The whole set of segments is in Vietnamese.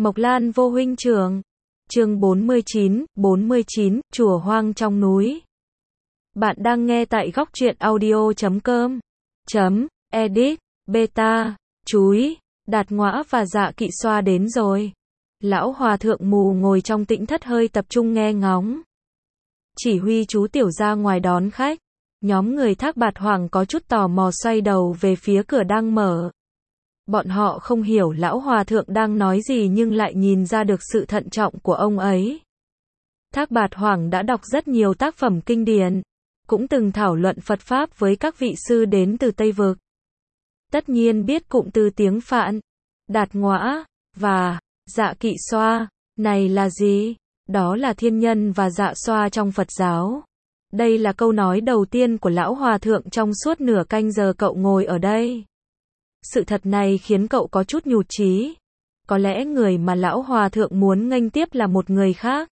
Mộc Lan vô huynh trưởng. Chương 49, chùa hoang trong núi. Bạn đang nghe tại góc truyện audio.com. Edit, beta, chúi, Đạt Ngõa và Dạ Kỵ Xoa đến rồi. Lão hòa thượng mù ngồi trong tĩnh thất hơi tập trung nghe ngóng. Chỉ huy chú tiểu ra ngoài đón khách. Nhóm người Thác Bạt Hoàng có chút tò mò xoay đầu về phía cửa đang mở. Bọn họ không hiểu lão hòa thượng đang nói gì nhưng lại nhìn ra được sự thận trọng của ông ấy. Thác Bạt Hoàng đã đọc rất nhiều tác phẩm kinh điển, cũng từng thảo luận Phật Pháp với các vị sư đến từ Tây Vực. Tất nhiên biết cụm từ tiếng Phạn, Đạt Ngõa, và Dạ Kỵ Xoa, này là gì? Đó là thiên nhân và dạ xoa trong Phật giáo. Đây là câu nói đầu tiên của lão hòa thượng trong suốt nửa canh giờ cậu ngồi ở đây. Sự thật này khiến cậu có chút nhụt chí. Có lẽ người mà lão hòa thượng muốn nghênh tiếp là một người khác.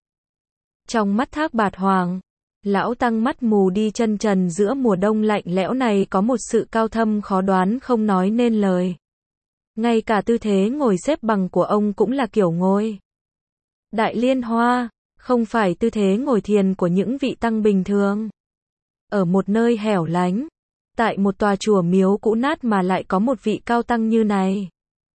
Trong mắt Thác Bạt Hoàng, lão tăng mắt mù đi chân trần giữa mùa đông lạnh lẽo này có một sự cao thâm khó đoán không nói nên lời. Ngay cả tư thế ngồi xếp bằng của ông cũng là kiểu ngồi Đại Liên Hoa, không phải tư thế ngồi thiền của những vị tăng bình thường. Ở một nơi hẻo lánh, tại một tòa chùa miếu cũ nát mà lại có một vị cao tăng như này.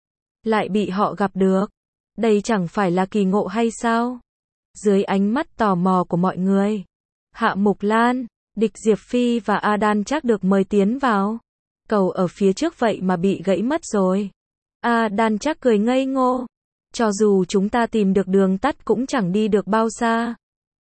Lại bị họ gặp được. Đây chẳng phải là kỳ ngộ hay sao? Dưới ánh mắt tò mò của mọi người, Hạ Mục Lan, Địch Diệp Phi và A Đan Trác được mời tiến vào. Cầu ở phía trước vậy mà bị gãy mất rồi. A Đan Trác cười ngây ngô. Cho dù chúng ta tìm được đường tắt cũng chẳng đi được bao xa.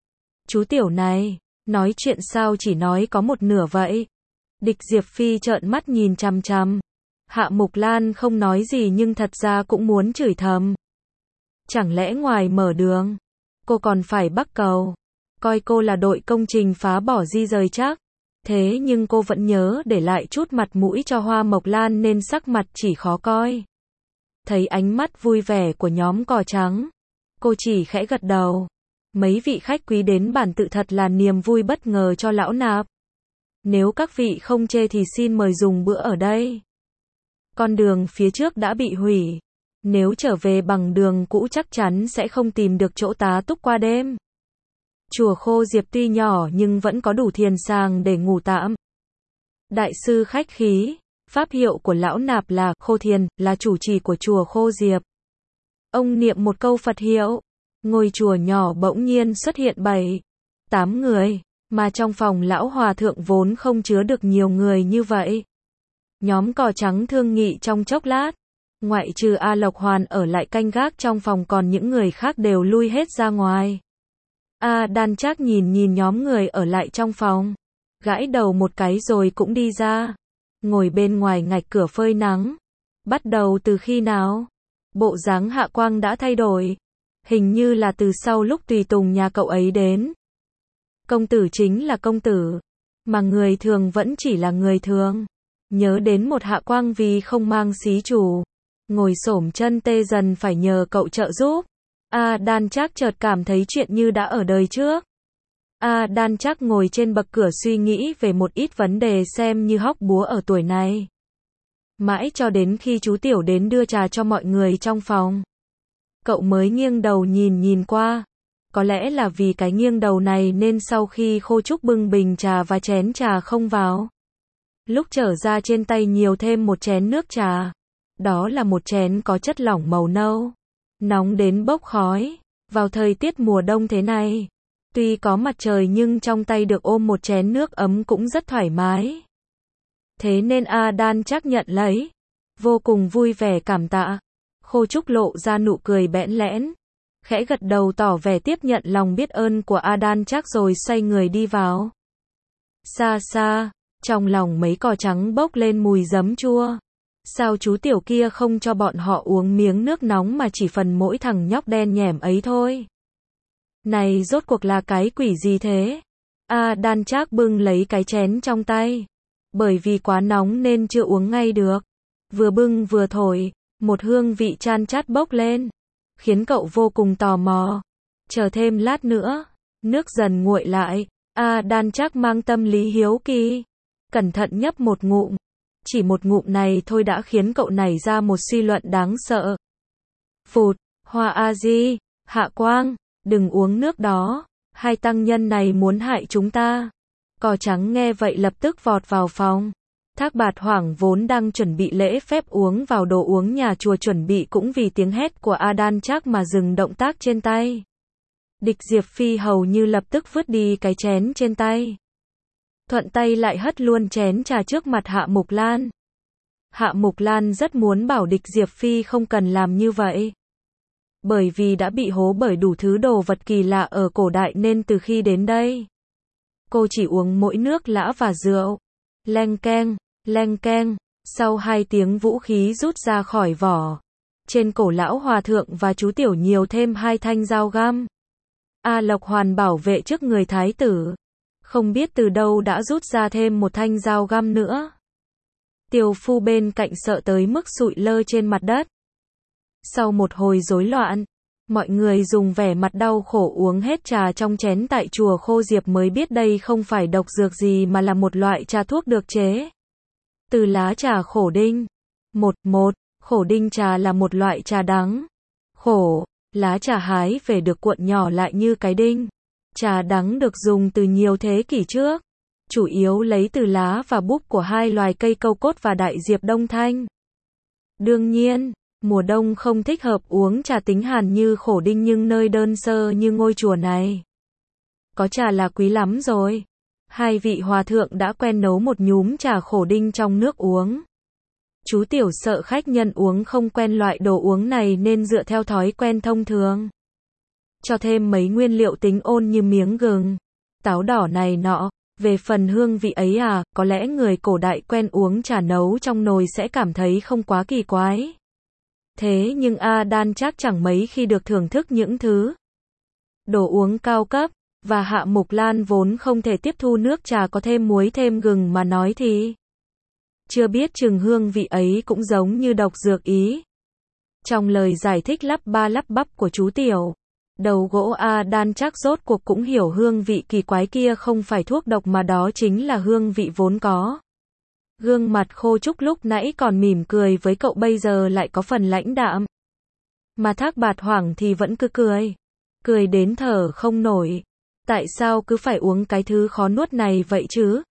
Chú tiểu này, nói chuyện sao chỉ nói có một nửa vậy? Địch Diệp Phi trợn mắt nhìn chằm chằm. Hạ Mục Lan không nói gì nhưng thật ra cũng muốn chửi thầm. Chẳng lẽ ngoài mở đường, cô còn phải bắc cầu? Coi cô là đội công trình phá bỏ di rời chắc. Thế nhưng cô vẫn nhớ để lại chút mặt mũi cho Hoa Mộc Lan nên sắc mặt chỉ khó coi. Thấy ánh mắt vui vẻ của nhóm cò trắng, cô chỉ khẽ gật đầu. Mấy vị khách quý đến bản tự thật là niềm vui bất ngờ cho lão nạp. Nếu các vị không chê thì xin mời dùng bữa ở đây. Con đường phía trước đã bị hủy. Nếu trở về bằng đường cũ chắc chắn sẽ không tìm được chỗ tá túc qua đêm. Chùa Khô Diệp tuy nhỏ nhưng vẫn có đủ thiền sàng để ngủ tạm. Đại sư khách khí. Pháp hiệu của lão nạp là Khô Thiền, là chủ trì của chùa Khô Diệp. Ông niệm một câu Phật hiệu. Ngôi chùa nhỏ bỗng nhiên xuất hiện 7-8 người, mà trong phòng lão hòa thượng vốn không chứa được nhiều người như vậy. Nhóm cò trắng thương nghị trong chốc lát. Ngoại trừ A Lộc Hoàn ở lại canh gác trong phòng còn những người khác đều lui hết ra ngoài. A Đan Trác nhìn nhóm người ở lại trong phòng. Gãi đầu một cái rồi cũng đi ra. Ngồi bên ngoài ngạch cửa phơi nắng. Bắt đầu từ khi nào? Bộ dáng Hạ Quang đã thay đổi. Hình như là từ sau lúc tùy tùng nhà cậu ấy đến. Công tử chính là công tử, mà người thường vẫn chỉ là người thường. Nhớ đến một Hạ Quang vì không mang xí chủ, ngồi xổm chân tê dần phải nhờ cậu trợ giúp. A Đan Trác chợt cảm thấy chuyện như đã ở đời trước. A Đan Trác ngồi trên bậc cửa suy nghĩ về một ít vấn đề xem như hóc búa ở tuổi này. Mãi cho đến khi chú tiểu đến đưa trà cho mọi người trong phòng, cậu mới nghiêng đầu nhìn qua. Có lẽ là vì cái nghiêng đầu này nên sau khi Khô Trúc bưng bình trà và chén trà không vào, lúc trở ra trên tay nhiều thêm một chén nước trà. Đó là một chén có chất lỏng màu nâu, nóng đến bốc khói. Vào thời tiết mùa đông thế này, tuy có mặt trời nhưng trong tay được ôm một chén nước ấm cũng rất thoải mái. Thế nên A Đan Trác nhận lấy, vô cùng vui vẻ cảm tạ. Khô Trúc lộ ra nụ cười bẽn lẽn, khẽ gật đầu tỏ vẻ tiếp nhận lòng biết ơn của A Đan Trác rồi xoay người đi vào. Xa xa, trong lòng mấy cò trắng bốc lên mùi giấm chua. Sao chú tiểu kia không cho bọn họ uống miếng nước nóng mà chỉ phần mỗi thằng nhóc đen nhẻm ấy thôi? Này rốt cuộc là cái quỷ gì thế? A Đan Trác bưng lấy cái chén trong tay. Bởi vì quá nóng nên chưa uống ngay được. Vừa bưng vừa thổi, một hương vị chan chát bốc lên, khiến cậu vô cùng tò mò. Chờ thêm lát nữa, nước dần nguội lại. A Đan Trác mang tâm lý hiếu kỳ, cẩn thận nhấp một ngụm. Chỉ một ngụm này thôi đã khiến cậu nảy ra một suy luận đáng sợ. Phụt, Hoa A-di, Hạ Quang, đừng uống nước đó, hai tăng nhân này muốn hại chúng ta. Cò trắng nghe vậy lập tức vọt vào phòng. Thác Bạt Hoảng vốn đang chuẩn bị lễ phép uống vào đồ uống nhà chùa chuẩn bị cũng vì tiếng hét của A Đan Trác mà dừng động tác trên tay. Địch Diệp Phi hầu như lập tức vứt đi cái chén trên tay. Thuận tay lại hất luôn chén trà trước mặt Hạ Mục Lan. Hạ Mục Lan rất muốn bảo Địch Diệp Phi không cần làm như vậy. Bởi vì đã bị hố bởi đủ thứ đồ vật kỳ lạ ở cổ đại nên từ khi đến đây, cô chỉ uống mỗi nước lã và rượu. Leng keng, sau 2 tiếng vũ khí rút ra khỏi vỏ. Trên cổ lão hòa thượng và chú tiểu nhiều thêm 2 thanh dao găm. A Lộc Hoàn bảo vệ trước người thái tử. Không biết từ đâu đã rút ra thêm 1 thanh dao găm nữa. Tiểu phu bên cạnh sợ tới mức sụi lơ trên mặt đất. Sau một hồi rối loạn, mọi người dùng vẻ mặt đau khổ uống hết trà trong chén tại chùa Khô Diệp mới biết đây không phải độc dược gì mà là một loại trà thuốc được chế từ lá trà khổ đinh. Khổ đinh trà là một loại trà đắng. Khổ, lá trà hái về được cuộn nhỏ lại như cái đinh. Trà đắng được dùng từ nhiều thế kỷ trước, chủ yếu lấy từ lá và búp của 2 loài cây câu cốt và đại diệp đông thanh. Đương nhiên, mùa đông không thích hợp uống trà tính hàn như khổ đinh nhưng nơi đơn sơ như ngôi chùa này, có trà là quý lắm rồi. 2 vị hòa thượng đã quen nấu một nhúm trà khổ đinh trong nước uống. Chú tiểu sợ khách nhân uống không quen loại đồ uống này nên dựa theo thói quen thông thường, cho thêm mấy nguyên liệu tính ôn như miếng gừng, táo đỏ này nọ. Về phần hương vị ấy có lẽ người cổ đại quen uống trà nấu trong nồi sẽ cảm thấy không quá kỳ quái. Thế nhưng A Đan Trác chẳng mấy khi được thưởng thức những thứ đồ uống cao cấp, và Hạ Mục Lan vốn không thể tiếp thu nước trà có thêm muối thêm gừng mà nói thì chưa biết chừng hương vị ấy cũng giống như độc dược ý. Trong lời giải thích lắp ba lắp bắp của chú tiểu, đầu gỗ A Đan Trác rốt cuộc cũng hiểu hương vị kỳ quái kia không phải thuốc độc mà đó chính là hương vị vốn có. Gương mặt Khô Trúc lúc nãy còn mỉm cười với cậu bây giờ lại có phần lãnh đạm. Mà Thác Bạt Hoảng thì vẫn cứ cười đến thở không nổi. Tại sao cứ phải uống cái thứ khó nuốt này vậy chứ?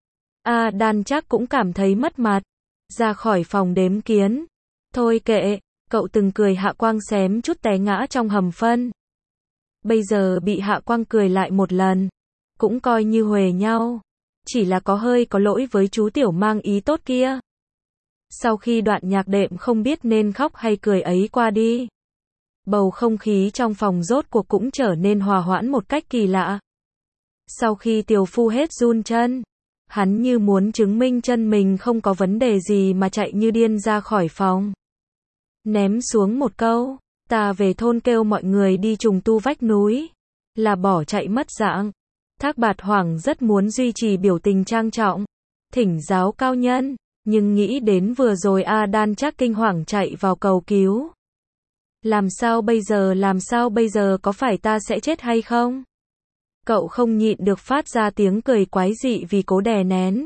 A Đan Trác cũng cảm thấy mất mặt, ra khỏi phòng đếm kiến. Thôi kệ, cậu từng cười Hạ Quang xém chút té ngã trong hầm phân. Bây giờ bị Hạ Quang cười lại một lần, cũng coi như huề nhau. Chỉ là có lỗi với chú tiểu mang ý tốt kia. Sau khi đoạn nhạc đệm không biết nên khóc hay cười ấy qua đi, bầu không khí trong phòng rốt cuộc cũng trở nên hòa hoãn một cách kỳ lạ. Sau khi tiểu phu hết run chân, hắn như muốn chứng minh chân mình không có vấn đề gì mà chạy như điên ra khỏi phòng. Ném xuống một câu, ta về thôn kêu mọi người đi trùng tu vách núi, là bỏ chạy mất dạng. Thác Bạt Hoảng rất muốn duy trì biểu tình trang trọng, thỉnh giáo cao nhân, nhưng nghĩ đến vừa rồi A Đan Trác kinh hoàng chạy vào cầu cứu. Làm sao bây giờ có phải ta sẽ chết hay không? Cậu không nhịn được phát ra tiếng cười quái dị vì cố đè nén.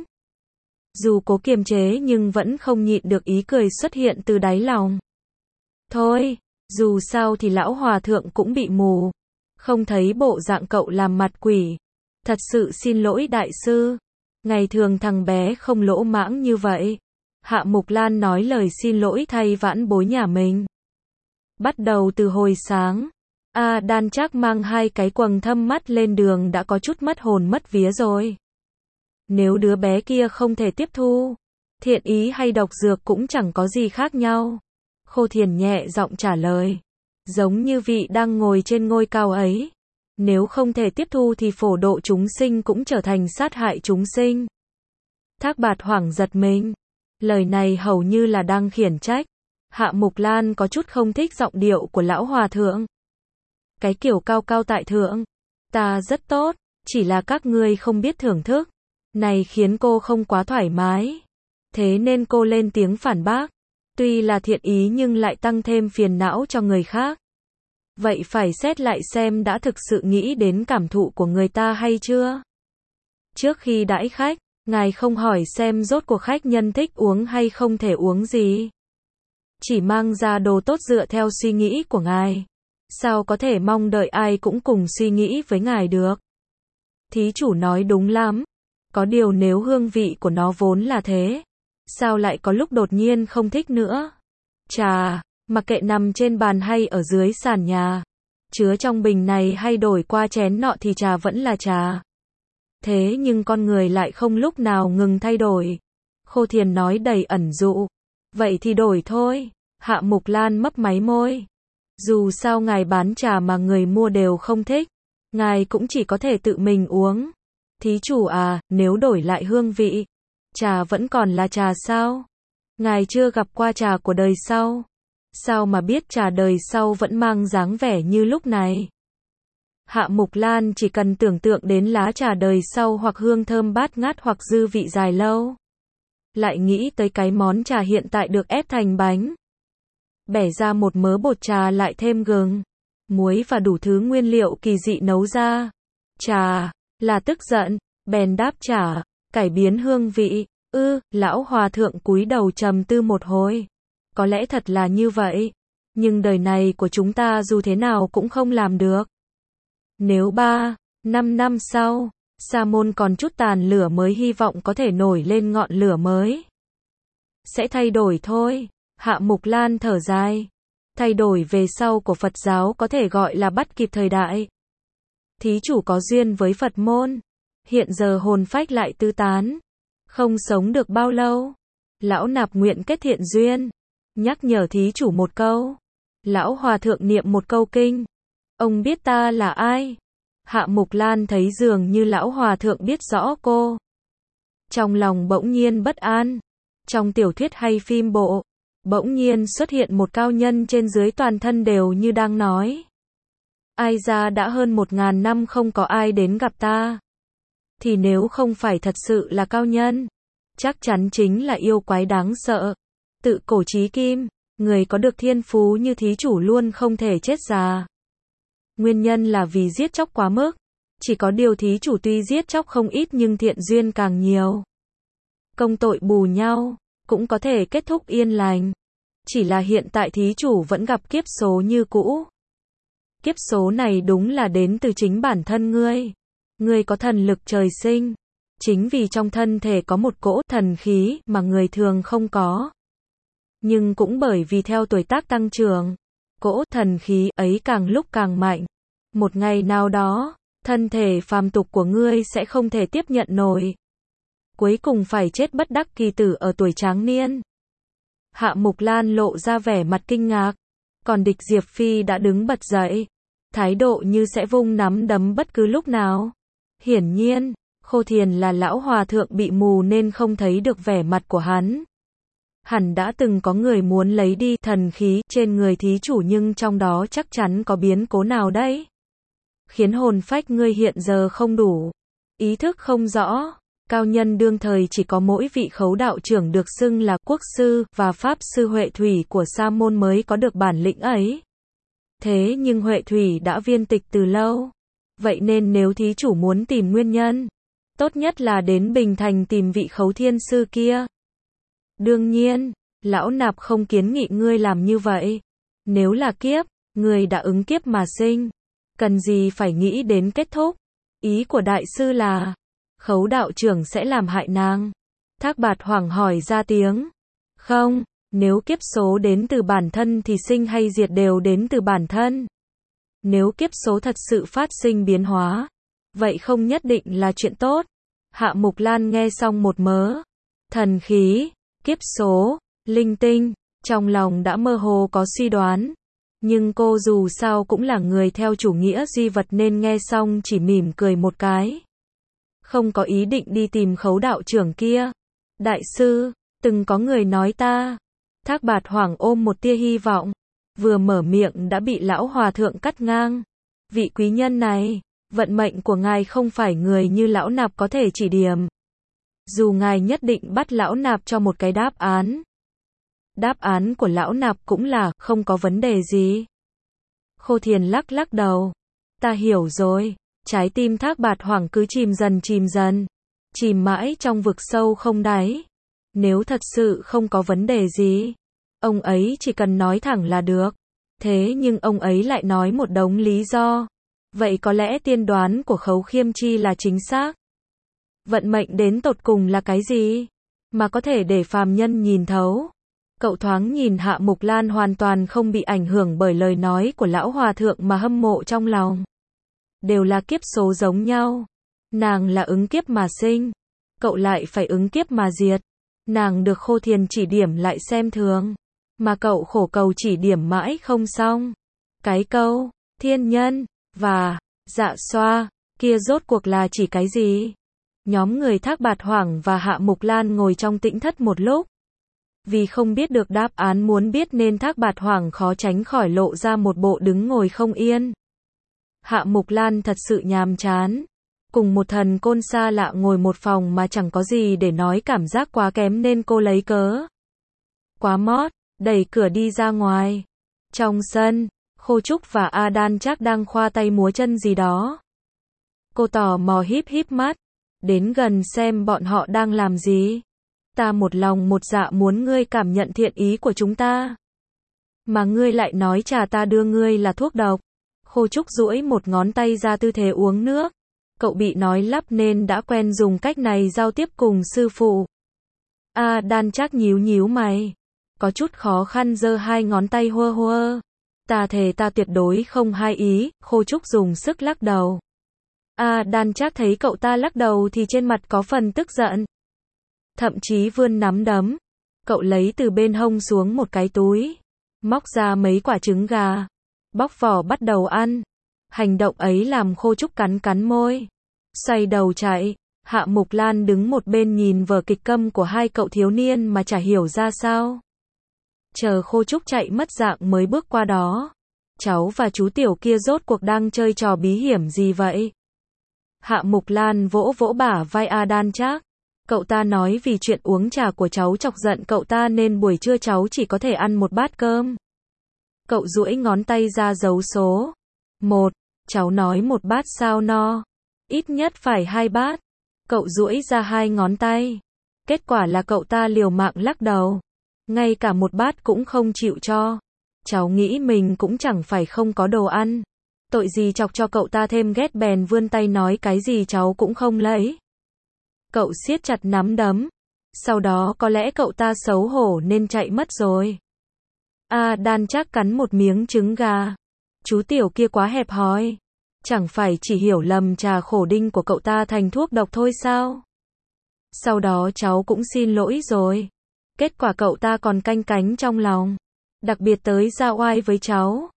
Dù cố kiềm chế nhưng vẫn không nhịn được ý cười xuất hiện từ đáy lòng. Thôi, dù sao thì lão hòa thượng cũng bị mù, không thấy bộ dạng cậu làm mặt quỷ. Thật sự xin lỗi đại sư. Ngày thường thằng bé không lỗ mãng như vậy. Hạ Mục Lan nói lời xin lỗi thay vãn bối nhà mình. Bắt đầu từ hồi sáng, A Đan Trác mang 2 cái quầng thâm mắt lên đường đã có chút mất hồn mất vía rồi. Nếu đứa bé kia không thể tiếp thu, thiện ý hay độc dược cũng chẳng có gì khác nhau. Khô Thiền nhẹ giọng trả lời, giống như vị đang ngồi trên ngôi cao ấy. Nếu không thể tiếp thu thì phổ độ chúng sinh cũng trở thành sát hại chúng sinh. Thác Bạt Hoảng giật mình. Lời này hầu như là đang khiển trách. Hạ Mục Lan có chút không thích giọng điệu của lão hòa thượng. Cái kiểu cao cao tại thượng. Ta rất tốt, chỉ là các ngươi không biết thưởng thức. Này khiến cô không quá thoải mái. Thế nên cô lên tiếng phản bác. Tuy là thiện ý nhưng lại tăng thêm phiền não cho người khác. Vậy phải xét lại xem đã thực sự nghĩ đến cảm thụ của người ta hay chưa? Trước khi đãi khách, ngài không hỏi xem rốt cuộc khách nhân thích uống hay không thể uống gì. chỉ mang ra đồ tốt dựa theo suy nghĩ của ngài. Sao có thể mong đợi ai cũng cùng suy nghĩ với ngài được? Thí chủ nói đúng lắm. Có điều nếu hương vị của nó vốn là thế, sao lại có lúc đột nhiên không thích nữa? Trà, mặc kệ nằm trên bàn hay ở dưới sàn nhà, chứa trong bình này hay đổi qua chén nọ thì trà vẫn là trà. Thế nhưng con người lại không lúc nào ngừng thay đổi. Khô Thiền nói đầy ẩn dụ. Vậy thì đổi thôi. Hạ Mục Lan mấp máy môi. Dù sao ngài bán trà mà người mua đều không thích, ngài cũng chỉ có thể tự mình uống. Thí chủ à, nếu đổi lại hương vị, trà vẫn còn là trà sao? Ngài chưa gặp qua trà của đời sau. Sao mà biết trà đời sau vẫn mang dáng vẻ như lúc này? Hạ Mục Lan chỉ cần tưởng tượng đến lá trà đời sau hoặc hương thơm bát ngát hoặc dư vị dài lâu. Lại nghĩ tới cái món trà hiện tại được ép thành bánh. Bẻ ra một mớ bột trà lại thêm gừng, muối và đủ thứ nguyên liệu kỳ dị nấu ra. Trà, là tức giận, bèn đáp trả, cải biến hương vị. Lão hòa thượng cúi đầu trầm tư một hồi. Có lẽ thật là như vậy, nhưng đời này của chúng ta dù thế nào cũng không làm được. Nếu 3-5 năm sau, Sa môn còn chút tàn lửa mới hy vọng có thể nổi lên ngọn lửa mới. Sẽ thay đổi thôi. Hạ Mục Lan thở dài. Thay đổi về sau của Phật giáo có thể gọi là bắt kịp thời đại. Thí chủ có duyên với Phật môn. Hiện giờ hồn phách lại tứ tán. Không sống được bao lâu. Lão nạp nguyện kết thiện duyên. Nhắc nhở thí chủ một câu. Lão hòa thượng niệm một câu kinh. Ông biết ta là ai? Hạ Mục Lan thấy dường như lão hòa thượng biết rõ cô. Trong lòng bỗng nhiên bất an. Trong tiểu thuyết hay phim bộ, bỗng nhiên xuất hiện một cao nhân trên dưới toàn thân đều như đang nói. Ai ra đã hơn 1000 năm không có ai đến gặp ta. Thì nếu không phải thật sự là cao nhân, chắc chắn chính là yêu quái đáng sợ. Tự cổ chí kim, người có được thiên phú như thí chủ luôn không thể chết già. Nguyên nhân là vì giết chóc quá mức. Chỉ có điều thí chủ tuy giết chóc không ít nhưng thiện duyên càng nhiều. Công tội bù nhau, cũng có thể kết thúc yên lành. Chỉ là hiện tại thí chủ vẫn gặp kiếp số như cũ. Kiếp số này đúng là đến từ chính bản thân ngươi. Ngươi có thần lực trời sinh. Chính vì trong thân thể có một cỗ thần khí mà người thường không có. Nhưng cũng bởi vì theo tuổi tác tăng trưởng, cỗ thần khí ấy càng lúc càng mạnh. Một ngày nào đó, thân thể phàm tục của ngươi sẽ không thể tiếp nhận nổi. Cuối cùng phải chết bất đắc kỳ tử ở tuổi tráng niên. Hạ Mục Lan lộ ra vẻ mặt kinh ngạc. Còn địch Diệp Phi đã đứng bật dậy. Thái độ như sẽ vung nắm đấm bất cứ lúc nào. Hiển nhiên, Khô Thiền là lão hòa thượng bị mù nên không thấy được vẻ mặt của hắn. Hẳn đã từng có người muốn lấy đi thần khí trên người thí chủ nhưng trong đó chắc chắn có biến cố nào đấy. Khiến hồn phách ngươi hiện giờ không đủ. Ý thức không rõ. Cao nhân đương thời chỉ có mỗi vị khấu đạo trưởng được xưng là quốc sư và pháp sư Huệ Thủy của Sa môn mới có được bản lĩnh ấy. Thế nhưng Huệ Thủy đã viên tịch từ lâu. Vậy nên nếu thí chủ muốn tìm nguyên nhân, tốt nhất là đến Bình Thành tìm vị khấu thiên sư kia. Đương nhiên, lão nạp không kiến nghị ngươi làm như vậy. Nếu là kiếp, ngươi đã ứng kiếp mà sinh. Cần gì phải nghĩ đến kết thúc. Ý của đại sư là khấu đạo trưởng sẽ làm hại nàng. Thác Bạt Hoảng hỏi ra tiếng. Không, nếu kiếp số đến từ bản thân thì sinh hay diệt đều đến từ bản thân. Nếu kiếp số thật sự phát sinh biến hóa, vậy không nhất định là chuyện tốt. Hạ Mục Lan nghe xong một mớ thần khí, kiếp số, linh tinh, trong lòng đã mơ hồ có suy đoán. Nhưng cô dù sao cũng là người theo chủ nghĩa duy vật nên nghe xong chỉ mỉm cười một cái. Không có ý định đi tìm khấu đạo trưởng kia. Đại sư, từng có người nói ta. Thác Bạt Hoảng ôm một tia hy vọng. Vừa mở miệng đã bị lão hòa thượng cắt ngang. Vị quý nhân này, vận mệnh của ngài không phải người như lão nạp có thể chỉ điểm. Dù ngài nhất định bắt lão nạp cho một cái đáp án. Đáp án của lão nạp cũng là không có vấn đề gì. Khô Thiền lắc lắc đầu. Ta hiểu rồi. Trái tim Thác Bạt Hoảng cứ chìm dần. Chìm mãi trong vực sâu không đáy. Nếu thật sự không có vấn đề gì, Ông ấy chỉ cần nói thẳng là được. Thế nhưng ông ấy lại nói một đống lý do. Vậy có lẽ tiên đoán của Khấu Khiêm Chi là chính xác. Vận mệnh đến tột cùng là cái gì? Mà có thể để phàm nhân nhìn thấu. Cậu thoáng nhìn Hạ Mục Lan hoàn toàn không bị ảnh hưởng bởi lời nói của lão hòa thượng mà hâm mộ trong lòng. Đều là kiếp số giống nhau. Nàng là ứng kiếp mà sinh. Cậu lại phải ứng kiếp mà diệt. Nàng được Khô Thiền chỉ điểm lại xem thường. Mà cậu khổ cầu chỉ điểm mãi không xong. Cái câu, thiên nhân, và, dạ xoa, kia rốt cuộc là chỉ cái gì? Nhóm người Thác Bạt Hoảng và Hạ Mục Lan ngồi trong tĩnh thất một lúc. Vì không biết được đáp án muốn biết nên Thác Bạt Hoảng khó tránh khỏi lộ ra một bộ đứng ngồi không yên. Hạ Mục Lan thật sự nhàm chán. Cùng một thần côn xa lạ ngồi một phòng mà chẳng có gì để nói, cảm giác quá kém nên cô lấy cớ. Quá mót, đẩy cửa đi ra ngoài. Trong sân, Khô Trúc và A Đan chắc đang khoa tay múa chân gì đó. Cô tò mò híp híp mắt. Đến gần xem bọn họ đang làm gì. Ta một lòng một dạ muốn ngươi cảm nhận thiện ý của chúng ta. Mà ngươi lại nói trà ta đưa ngươi là thuốc độc. Khô Trúc duỗi một ngón tay ra tư thế uống nước. Cậu bị nói lắp nên đã quen dùng cách này giao tiếp cùng sư phụ. A Đan chắc nhíu nhíu mày. Có chút khó khăn giơ hai ngón tay hua hua. Ta thề ta tuyệt đối không hai ý. Khô Trúc dùng sức lắc đầu. A Đan chắc thấy cậu ta lắc đầu thì trên mặt có phần tức giận. Thậm chí vươn nắm đấm. Cậu lấy từ bên hông xuống một cái túi. Móc ra mấy quả trứng gà. Bóc vỏ bắt đầu ăn. Hành động ấy làm Khô Trúc cắn cắn môi. Xoay đầu chạy. Hạ Mục Lan đứng một bên nhìn vở kịch câm của hai cậu thiếu niên mà chả hiểu ra sao. Chờ Khô Trúc chạy mất dạng mới bước qua đó. Cháu và chú tiểu kia rốt cuộc đang chơi trò bí hiểm gì vậy? Hạ Mục Lan vỗ vỗ bả vai A Đan Trác. Cậu ta nói vì chuyện uống trà của cháu chọc giận cậu ta nên buổi trưa cháu chỉ có thể ăn một bát cơm. Cậu duỗi ngón tay ra dấu số. 1. Cháu nói một bát sao no. Ít nhất phải 2 bát. Cậu duỗi ra 2 ngón tay. Kết quả là cậu ta liều mạng lắc đầu. Ngay cả một bát cũng không chịu cho. Cháu nghĩ mình cũng chẳng phải không có đồ ăn. Tội gì chọc cho cậu ta thêm ghét bèn vươn tay nói cái gì cháu cũng không lấy. Cậu siết chặt nắm đấm. Sau đó có lẽ cậu ta xấu hổ nên chạy mất rồi. A Đan chắc cắn một miếng trứng gà. Chú tiểu kia quá hẹp hòi. Chẳng phải chỉ hiểu lầm trà khổ đinh của cậu ta thành thuốc độc thôi sao? Sau đó cháu cũng xin lỗi rồi. Kết quả cậu ta còn canh cánh trong lòng. Đặc biệt tới ra oai với cháu.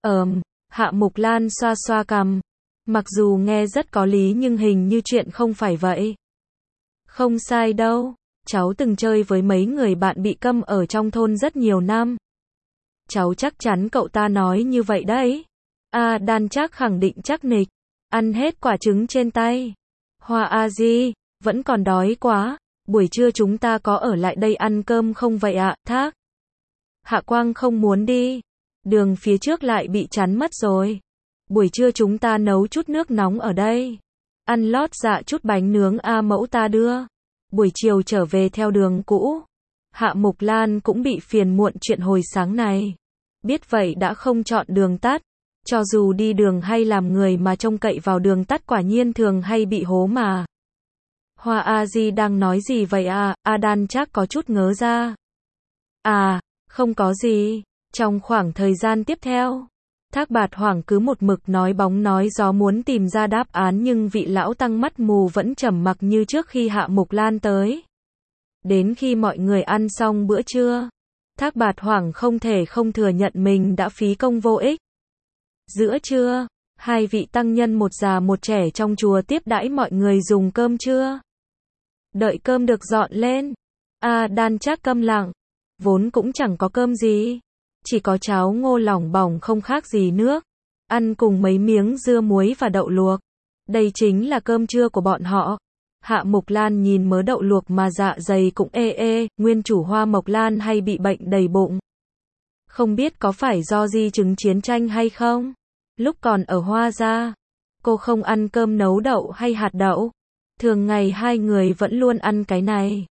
Hạ Mục Lan xoa xoa cằm. Mặc dù nghe rất có lý nhưng hình như chuyện không phải vậy. Không sai đâu. Cháu từng chơi với mấy người bạn bị câm ở trong thôn rất nhiều năm. Cháu chắc chắn cậu ta nói như vậy đấy. A Đan chắc khẳng định chắc nịch. Ăn hết quả trứng trên tay. Hoa A Di, vẫn còn đói quá. Buổi trưa chúng ta có ở lại đây ăn cơm không vậy ạ? Thác. Hạ Quang không muốn đi. Đường phía trước lại bị chắn mất rồi. Buổi trưa chúng ta nấu chút nước nóng ở đây. Ăn lót dạ chút bánh nướng A mẫu ta đưa. Buổi chiều trở về theo đường cũ. Hạ Mục Lan cũng bị phiền muộn chuyện hồi sáng này. Biết vậy đã không chọn đường tắt. Cho dù đi đường hay làm người mà trông cậy vào đường tắt quả nhiên thường hay bị hố mà. Hoa A Di đang nói gì vậy à? A Đan chắc có chút ngớ ra. À, không có gì. Trong khoảng thời gian tiếp theo, Thác Bạt Hoảng cứ một mực nói bóng nói gió muốn tìm ra đáp án nhưng vị lão tăng mắt mù vẫn trầm mặc như trước khi Hạ Mục Lan tới. Đến khi mọi người ăn xong bữa trưa, Thác Bạt Hoảng không thể không thừa nhận mình đã phí công vô ích. Giữa trưa, hai vị tăng nhân một già một trẻ trong chùa tiếp đãi mọi người dùng cơm trưa. Đợi cơm được dọn lên, A Đan chắc câm lặng, vốn cũng chẳng có cơm gì, chỉ có cháo ngô lỏng bỏng không khác gì nước, ăn cùng mấy miếng dưa muối và đậu luộc. Đây chính là cơm trưa của bọn họ. Hạ Mục Lan nhìn mớ đậu luộc mà dạ dày cũng ê, nguyên chủ Hoa Mộc Lan hay bị bệnh đầy bụng. Không biết có phải do di chứng chiến tranh hay không? Lúc còn ở Hoa gia, cô không ăn cơm nấu đậu hay hạt đậu. Thường ngày hai người vẫn luôn ăn cái này.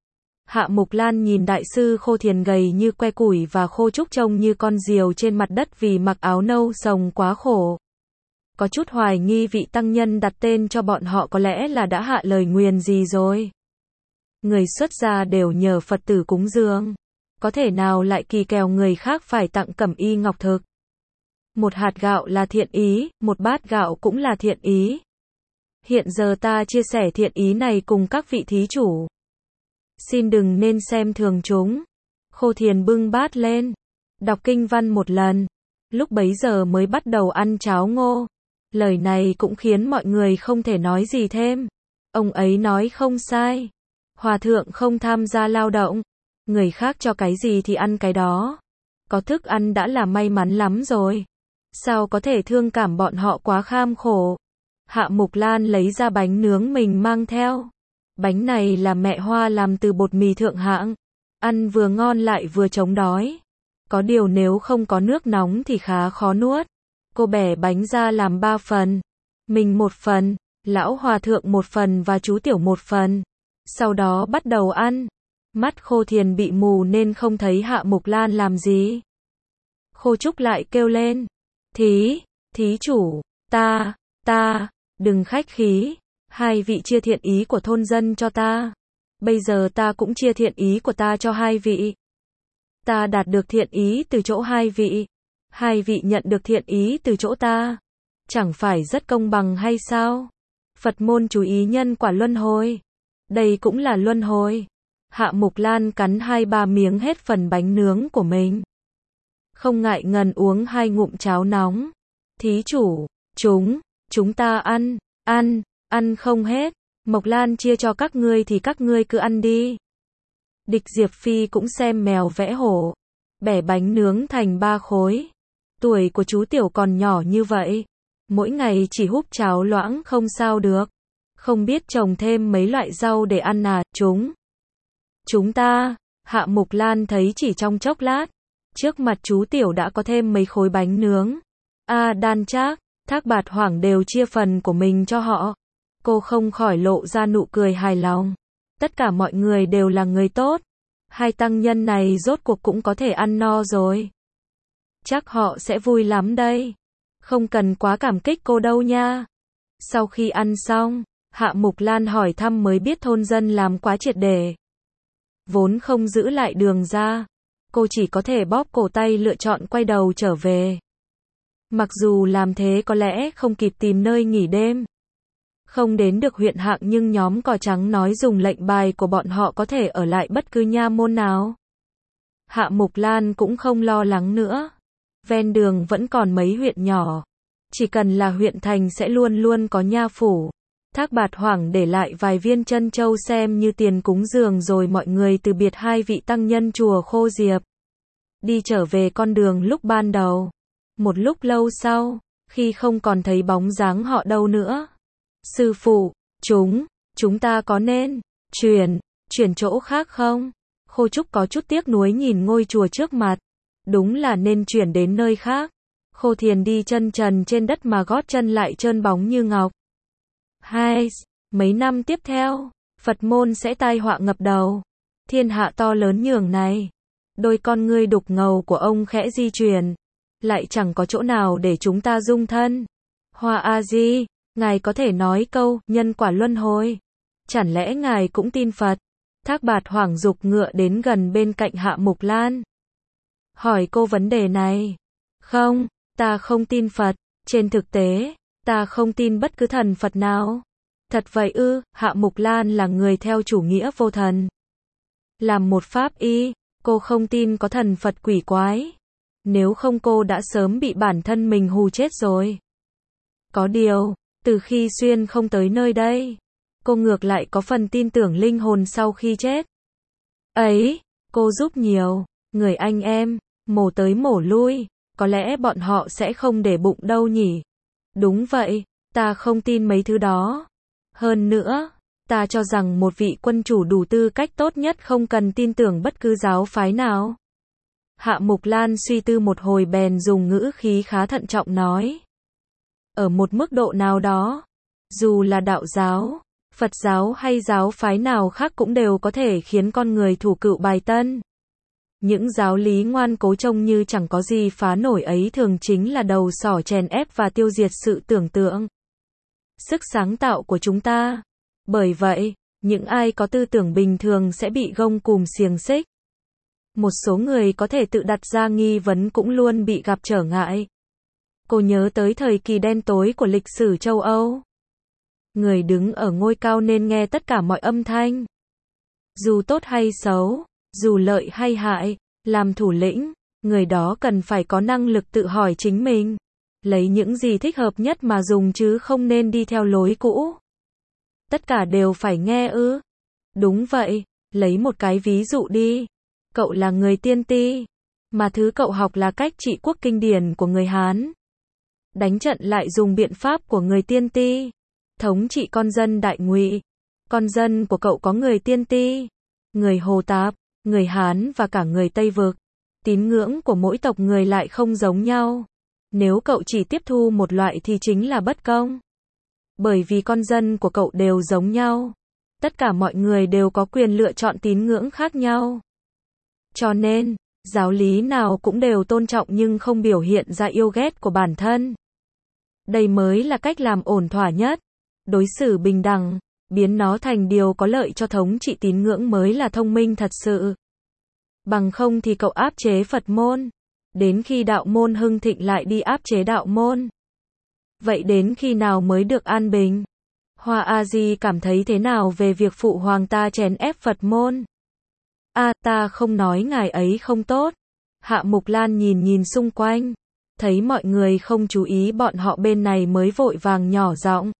Hạ Mục Lan nhìn đại sư Khô Thiền gầy như que củi và Khô Trúc trông như con diều trên mặt đất vì mặc áo nâu sồng quá khổ. Có chút hoài nghi vị tăng nhân đặt tên cho bọn họ có lẽ là đã hạ lời nguyền gì rồi. Người xuất gia đều nhờ Phật tử cúng dường. Có thể nào lại kỳ kèo người khác phải tặng cẩm y ngọc thực. Một hạt gạo là thiện ý, một bát gạo cũng là thiện ý. Hiện giờ ta chia sẻ thiện ý này cùng các vị thí chủ. Xin đừng nên xem thường chúng. Khô Thiền bưng bát lên, đọc kinh văn một lần. Lúc bấy giờ mới bắt đầu ăn cháo ngô. Lời này cũng khiến mọi người không thể nói gì thêm. Ông ấy nói không sai. Hòa thượng không tham gia lao động. Người khác cho cái gì thì ăn cái đó. Có thức ăn đã là may mắn lắm rồi. Sao có thể thương cảm bọn họ quá kham khổ. Hạ Mục Lan lấy ra bánh nướng mình mang theo. Bánh này là mẹ Hoa làm từ bột mì thượng hạng. Ăn vừa ngon lại vừa chống đói. Có điều nếu không có nước nóng thì khá khó nuốt. Cô bẻ bánh ra làm 3 phần. Mình 1 phần, lão hòa thượng 1 phần và chú tiểu 1 phần. Sau đó bắt đầu ăn. Mắt Khô Thiền bị mù nên không thấy Hạ Mục Lan làm gì. Khô Trúc lại kêu lên. Thí chủ, ta, đừng khách khí. 2 vị chia thiện ý của thôn dân cho ta. Bây giờ ta cũng chia thiện ý của ta cho 2 vị. Ta đạt được thiện ý từ chỗ 2 vị. 2 vị nhận được thiện ý từ chỗ ta. Chẳng phải rất công bằng hay sao? Phật môn chú ý nhân quả luân hồi. Đây cũng là luân hồi. Hạ Mục Lan cắn 2-3 miếng hết phần bánh nướng của mình. Không ngại ngần uống 2 ngụm cháo nóng. Thí chủ, chúng ta ăn không hết. Mộc Lan chia cho các ngươi thì các ngươi cứ ăn đi. Địch Diệp Phi cũng xem mèo vẽ hổ. Bẻ bánh nướng thành 3 khối. Tuổi của chú tiểu còn nhỏ như vậy. Mỗi ngày chỉ húp cháo loãng không sao được. Không biết trồng thêm mấy loại rau để ăn à, chúng ta, Hạ Mục Lan thấy chỉ trong chốc lát. Trước mặt chú tiểu đã có thêm mấy khối bánh nướng. Đan Trác, Thác Bạt Hoảng đều chia phần của mình cho họ. Cô không khỏi lộ ra nụ cười hài lòng. Tất cả mọi người đều là người tốt. 2 tăng nhân này rốt cuộc cũng có thể ăn no rồi. Chắc họ sẽ vui lắm đây. Không cần quá cảm kích cô đâu nha. Sau khi ăn xong, Hạ Mục Lan hỏi thăm mới biết thôn dân làm quá triệt để. Vốn không giữ lại đường ra. Cô chỉ có thể bóp cổ tay lựa chọn quay đầu trở về. Mặc dù làm thế có lẽ không kịp tìm nơi nghỉ đêm. Không đến được huyện Hạng nhưng nhóm cỏ trắng nói dùng lệnh bài của bọn họ có thể ở lại bất cứ nha môn nào. Hạ Mục Lan cũng không lo lắng nữa. Ven đường vẫn còn mấy huyện nhỏ. Chỉ cần là huyện thành sẽ luôn luôn có nha phủ. Thác Bạt Hoảng để lại vài viên trân châu xem như tiền cúng dường rồi mọi người từ biệt 2 vị tăng nhân chùa Khô Diệp. Đi trở về con đường lúc ban đầu. Một lúc lâu sau, khi không còn thấy bóng dáng họ đâu nữa. Sư phụ, chúng ta có nên chuyển chỗ khác không? Khô Trúc có chút tiếc nuối nhìn ngôi chùa trước mặt. Đúng là nên chuyển đến nơi khác. Khô Thiền đi chân trần trên đất mà gót chân lại trơn bóng như ngọc. Mấy năm tiếp theo, Phật môn sẽ tai họa ngập đầu. Thiên hạ to lớn nhường này. Đôi con ngươi đục ngầu của ông khẽ di chuyển. Lại chẳng có chỗ nào để chúng ta dung thân. Hoa A Di, ngài có thể nói câu nhân quả luân hồi. Chẳng lẽ ngài cũng tin Phật? Thác Bạt Hoảng giục ngựa đến gần bên cạnh Hạ Mục Lan. Hỏi cô vấn đề này. Không, ta không tin Phật. Trên thực tế, ta không tin bất cứ thần Phật nào. Thật vậy ư? Hạ Mục Lan là người theo chủ nghĩa vô thần. Làm một pháp y, cô không tin có thần Phật quỷ quái. Nếu không cô đã sớm bị bản thân mình hù chết rồi. Có điều, từ khi xuyên không tới nơi đây, cô ngược lại có phần tin tưởng linh hồn sau khi chết. Ấy, cô giúp nhiều, người anh em, mổ tới mổ lui, có lẽ bọn họ sẽ không để bụng đâu nhỉ. Đúng vậy, ta không tin mấy thứ đó. Hơn nữa, ta cho rằng một vị quân chủ đủ tư cách tốt nhất không cần tin tưởng bất cứ giáo phái nào. Hạ Mục Lan suy tư một hồi bèn dùng ngữ khí khá thận trọng nói. Ở một mức độ nào đó, dù là đạo giáo, Phật giáo hay giáo phái nào khác cũng đều có thể khiến con người thủ cựu bài tân. Những giáo lý ngoan cố trông như chẳng có gì phá nổi ấy thường chính là đầu sỏ chèn ép và tiêu diệt sự tưởng tượng, sức sáng tạo của chúng ta. Bởi vậy, những ai có tư tưởng bình thường sẽ bị gông cùm xiềng xích. Một số người có thể tự đặt ra nghi vấn cũng luôn bị gặp trở ngại. Cô nhớ tới thời kỳ đen tối của lịch sử châu Âu. Người đứng ở ngôi cao nên nghe tất cả mọi âm thanh. Dù tốt hay xấu, dù lợi hay hại, làm thủ lĩnh, người đó cần phải có năng lực tự hỏi chính mình. Lấy những gì thích hợp nhất mà dùng chứ không nên đi theo lối cũ. Tất cả đều phải nghe ư? Đúng vậy, lấy một cái ví dụ đi. Cậu là người Tiên Ty, mà thứ cậu học là cách trị quốc kinh điển của người Hán. Đánh trận lại dùng biện pháp của người Tiên Ty, thống trị con dân Đại Ngụy. Con dân của cậu có người Tiên Ty, người Hồ Tạp, người Hán và cả người Tây Vực. Tín ngưỡng của mỗi tộc người lại không giống nhau. Nếu cậu chỉ tiếp thu một loại thì chính là bất công. Bởi vì con dân của cậu đều giống nhau. Tất cả mọi người đều có quyền lựa chọn tín ngưỡng khác nhau. Cho nên, giáo lý nào cũng đều tôn trọng nhưng không biểu hiện ra yêu ghét của bản thân. Đây mới là cách làm ổn thỏa nhất. Đối xử bình đẳng, biến nó thành điều có lợi cho thống trị tín ngưỡng mới là thông minh thật sự. Bằng không thì cậu áp chế Phật môn. Đến khi đạo môn hưng thịnh lại đi áp chế đạo môn. Vậy đến khi nào mới được an bình? Hoa A Di cảm thấy thế nào về việc phụ hoàng ta chèn ép Phật môn? Ta không nói ngài ấy không tốt. Hạ Mục Lan nhìn xung quanh, thấy mọi người không chú ý bọn họ bên này mới vội vàng nhỏ giọng,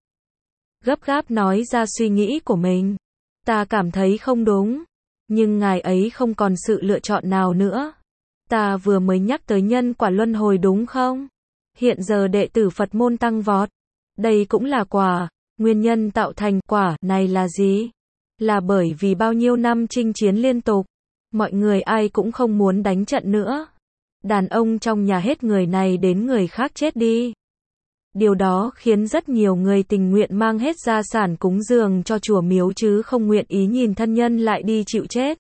gấp gáp nói ra suy nghĩ của mình. Ta cảm thấy không đúng, nhưng ngài ấy không còn sự lựa chọn nào nữa. Ta vừa mới nhắc tới nhân quả luân hồi đúng không? Hiện giờ đệ tử Phật môn tăng vọt. Đây cũng là quả. Nguyên nhân tạo thành quả này là gì? Là bởi vì bao nhiêu năm chinh chiến liên tục. Mọi người ai cũng không muốn đánh trận nữa. Đàn ông trong nhà hết người này đến người khác chết đi. Điều đó khiến rất nhiều người tình nguyện mang hết gia sản cúng dường cho chùa miếu chứ không nguyện ý nhìn thân nhân lại đi chịu chết.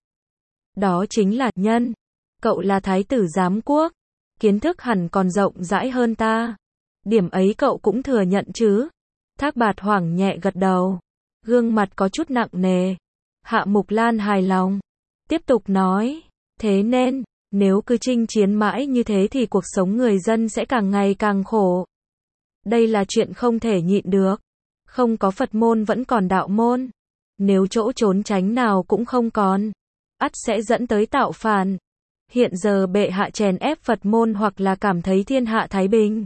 Đó chính là nhân. Cậu là thái tử giám quốc. Kiến thức hẳn còn rộng rãi hơn ta. Điểm ấy cậu cũng thừa nhận chứ? Thác Bạt Hoảng nhẹ gật đầu. Gương mặt có chút nặng nề. Hạ Mục Lan hài lòng. Tiếp tục nói. Thế nên, nếu cứ chinh chiến mãi như thế thì cuộc sống người dân sẽ càng ngày càng khổ. Đây là chuyện không thể nhịn được. Không có Phật môn vẫn còn đạo môn. Nếu chỗ trốn tránh nào cũng không còn, ắt sẽ dẫn tới tạo phản. Hiện giờ bệ hạ chèn ép Phật môn hoặc là cảm thấy thiên hạ thái bình.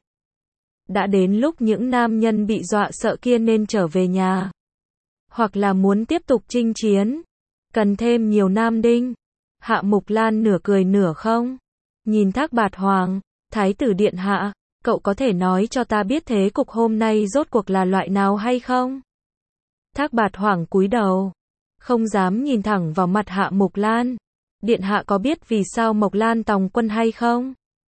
Đã đến lúc những nam nhân bị dọa sợ kia nên trở về nhà. Hoặc là muốn tiếp tục chinh chiến. Cần thêm nhiều nam đinh. Hạ Mục Lan nửa cười nửa không. Nhìn Thác Bạt Hoàng, thái tử điện hạ, cậu có thể nói cho ta biết thế cục hôm nay rốt cuộc là loại nào hay không? Thác Bạt Hoàng cúi đầu, không dám nhìn thẳng vào mặt Hạ Mục Lan. Điện hạ có biết vì sao Mộc Lan tòng quân hay không?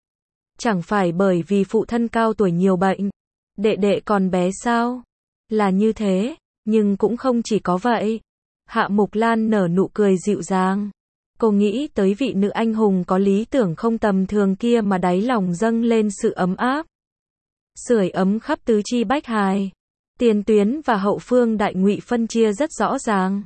Chẳng phải bởi vì phụ thân cao tuổi nhiều bệnh, đệ đệ còn bé sao? Là như thế, nhưng cũng không chỉ có vậy. Hạ Mục Lan nở nụ cười dịu dàng. Cô nghĩ tới vị nữ anh hùng có lý tưởng không tầm thường kia mà đáy lòng dâng lên sự ấm áp. Sưởi ấm khắp tứ chi bách hài. Tiền tuyến và hậu phương Đại Ngụy phân chia rất rõ ràng.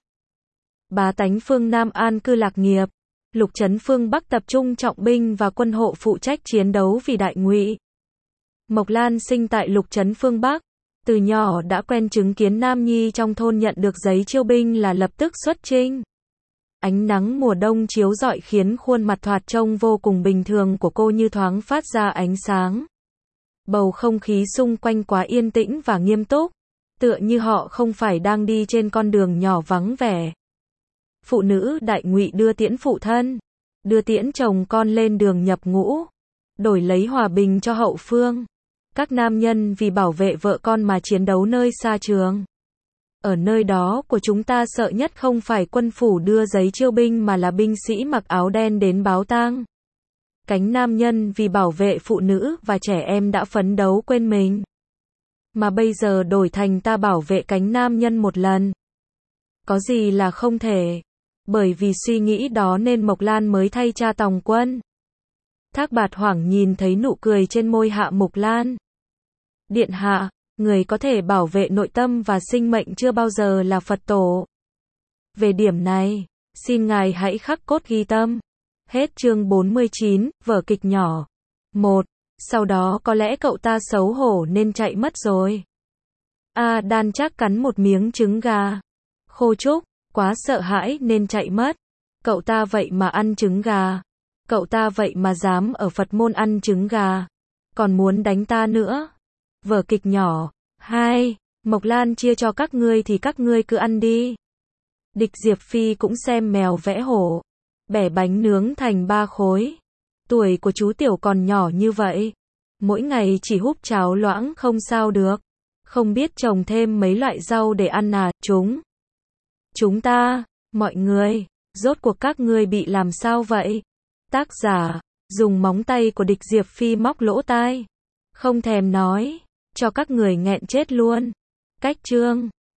Bá tánh phương Nam an cư lạc nghiệp. Lục trấn phương Bắc tập trung trọng binh và quân hộ phụ trách chiến đấu vì Đại Ngụy. Mộc Lan sinh tại Lục trấn phương Bắc. Từ nhỏ đã quen chứng kiến nam nhi trong thôn nhận được giấy chiêu binh là lập tức xuất chinh. Ánh nắng mùa đông chiếu rọi khiến khuôn mặt thoạt trông vô cùng bình thường của cô như thoáng phát ra ánh sáng. Bầu không khí xung quanh quá yên tĩnh và nghiêm túc, tựa như họ không phải đang đi trên con đường nhỏ vắng vẻ. Phụ nữ Đại Ngụy đưa tiễn phụ thân, đưa tiễn chồng con lên đường nhập ngũ, đổi lấy hòa bình cho hậu phương. Các nam nhân vì bảo vệ vợ con mà chiến đấu nơi xa trường. Ở nơi đó của chúng ta sợ nhất không phải quân phủ đưa giấy chiêu binh mà là binh sĩ mặc áo đen đến báo tang. Cánh nam nhân vì bảo vệ phụ nữ và trẻ em đã phấn đấu quên mình. Mà bây giờ đổi thành ta bảo vệ cánh nam nhân một lần. Có gì là không thể. Bởi vì suy nghĩ đó nên Mộc Lan mới thay cha Tòng Quân. Thác Bạt Hoảng nhìn thấy nụ cười trên môi Hạ Mộc Lan. Điện hạ, người có thể bảo vệ nội tâm và sinh mệnh chưa bao giờ là Phật tổ. Về điểm này, xin ngài hãy khắc cốt ghi tâm. Hết chương 49, vở kịch nhỏ. 1. Sau đó có lẽ cậu ta xấu hổ nên chạy mất rồi. A Đan Trác cắn một miếng trứng gà. Khô Trúc, quá sợ hãi nên chạy mất. Cậu ta vậy mà ăn trứng gà. Cậu ta vậy mà dám ở Phật môn ăn trứng gà. Còn muốn đánh ta nữa. Vở kịch nhỏ. 2. Mộc Lan chia cho các ngươi thì các ngươi cứ ăn đi. Địch Diệp Phi cũng xem mèo vẽ hổ. Bẻ bánh nướng thành 3 khối. Tuổi của chú Tiểu còn nhỏ như vậy. Mỗi ngày chỉ húp cháo loãng không sao được. Không biết trồng thêm mấy loại rau để ăn à, Chúng ta, mọi người, rốt cuộc các ngươi bị làm sao vậy? Tác giả, dùng móng tay của Địch Diệp Phi móc lỗ tai. Không thèm nói, cho các người nghẹn chết luôn. Cách chương